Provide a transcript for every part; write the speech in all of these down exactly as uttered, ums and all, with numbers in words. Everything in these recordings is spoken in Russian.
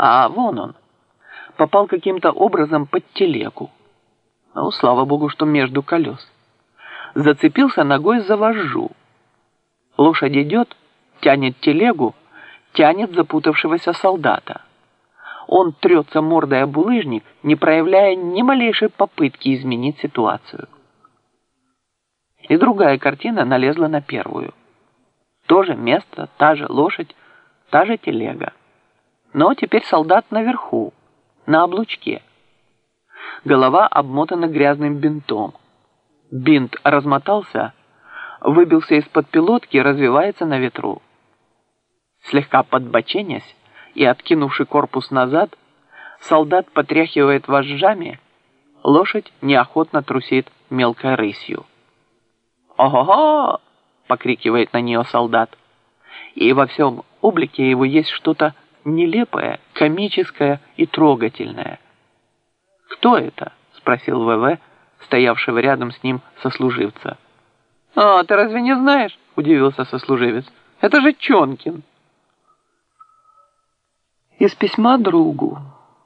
А вон он, попал каким-то образом под телегу. Ну, слава богу, что между колес. Зацепился ногой за вожжу. Лошадь идет, тянет телегу, тянет запутавшегося солдата. Он трется мордой об булыжник, не проявляя ни малейшей попытки изменить ситуацию. И другая картина налезла на первую. То же место, та же лошадь, та же телега. Но теперь солдат наверху, на облучке. Голова обмотана грязным бинтом. Бинт размотался, выбился из-под пилотки и развивается на ветру. Слегка подбоченясь и откинувший корпус назад, солдат потряхивает вожжами, лошадь неохотно трусит мелкой рысью. «Ого-го!» — покрикивает на нее солдат. И во всем облике его есть что-то нелепое, комическое и трогательное. «Кто это?» — спросил ВВ, стоявшего рядом с ним сослуживца. «А, ты разве не знаешь?» — удивился сослуживец. «Это же Чонкин». Из письма другу.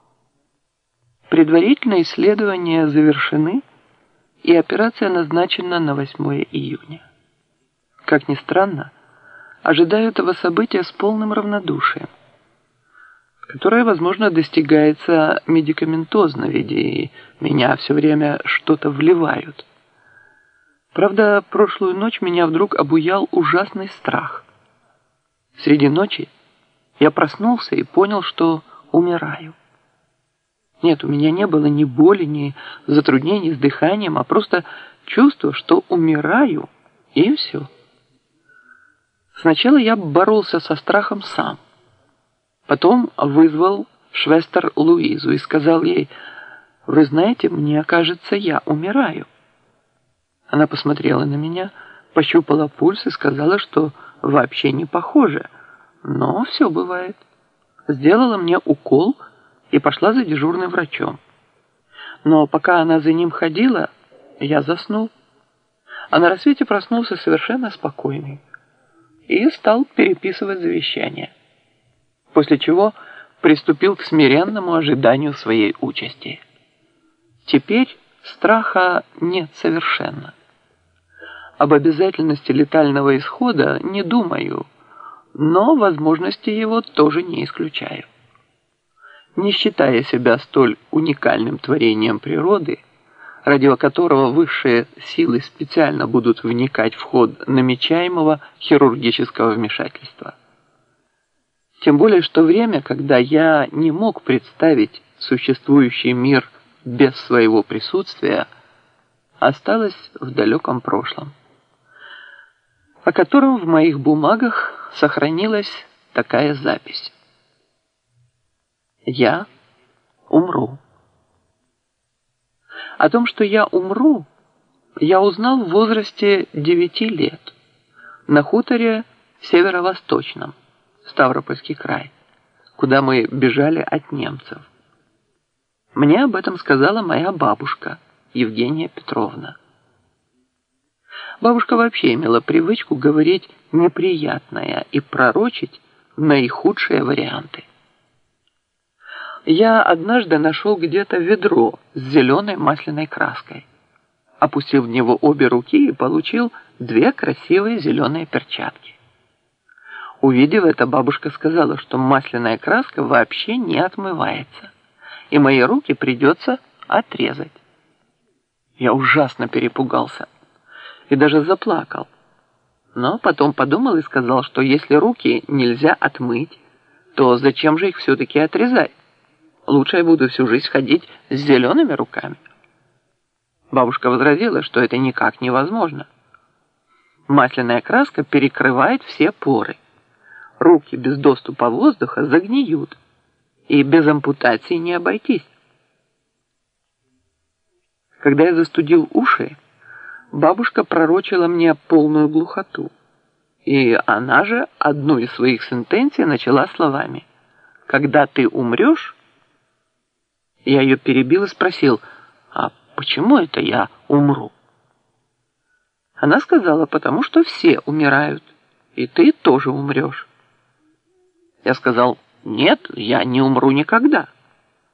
Предварительные исследования завершены, и операция назначена на восьмое июня. Как ни странно, ожидаю этого события с полным равнодушием, которое, возможно, достигается медикаментозно, ведь и меня все время что-то вливают. Правда, прошлую ночь меня вдруг обуял ужасный страх. Среди ночи я проснулся и понял, что умираю. Нет, у меня не было ни боли, ни затруднений с дыханием, а просто чувство, что умираю, и все. Сначала я боролся со страхом сам. Потом вызвал швестер Луизу и сказал ей: «Вы знаете, мне кажется, я умираю». Она посмотрела на меня, пощупала пульс и сказала, что вообще не похоже, но все бывает. Сделала мне укол и пошла за дежурным врачом. Но пока она за ним ходила, я заснул. А на рассвете проснулся совершенно спокойный и стал переписывать завещание. После чего приступил к смиренному ожиданию своей участи. Теперь страха нет совершенно. Об обязательности летального исхода не думаю, но возможности его тоже не исключаю. Не считая себя столь уникальным творением природы, ради которого высшие силы специально будут вникать в ход намечаемого хирургического вмешательства. Тем более, что время, когда я не мог представить существующий мир без своего присутствия, осталось в далеком прошлом, о котором в моих бумагах сохранилась такая запись. Я умру. О том, что я умру, я узнал в возрасте девяти лет на хуторе северо-восточном, Ставропольский край, куда мы бежали от немцев. Мне об этом сказала моя бабушка, Евгения Петровна. Бабушка вообще имела привычку говорить неприятное и пророчить наихудшие варианты. Я однажды нашел где-то ведро с зеленой масляной краской, опустил в него обе руки и получил две красивые зеленые перчатки. Увидев это, бабушка сказала, что масляная краска вообще не отмывается, и мои руки придется отрезать. Я ужасно перепугался и даже заплакал. Но потом подумал и сказал, что если руки нельзя отмыть, то зачем же их все-таки отрезать? Лучше я буду всю жизнь ходить с зелеными руками. Бабушка возразила, что это никак невозможно. Масляная краска перекрывает все поры. Руки без доступа воздуха загниют, и без ампутации не обойтись. Когда я застудил уши, бабушка пророчила мне полную глухоту. И она же одну из своих сентенций начала словами: «Когда ты умрешь...» Я ее перебил и спросил: «А почему это я умру?» Она сказала: «Потому что все умирают, и ты тоже умрешь». Я сказал: Нет, я не умру никогда.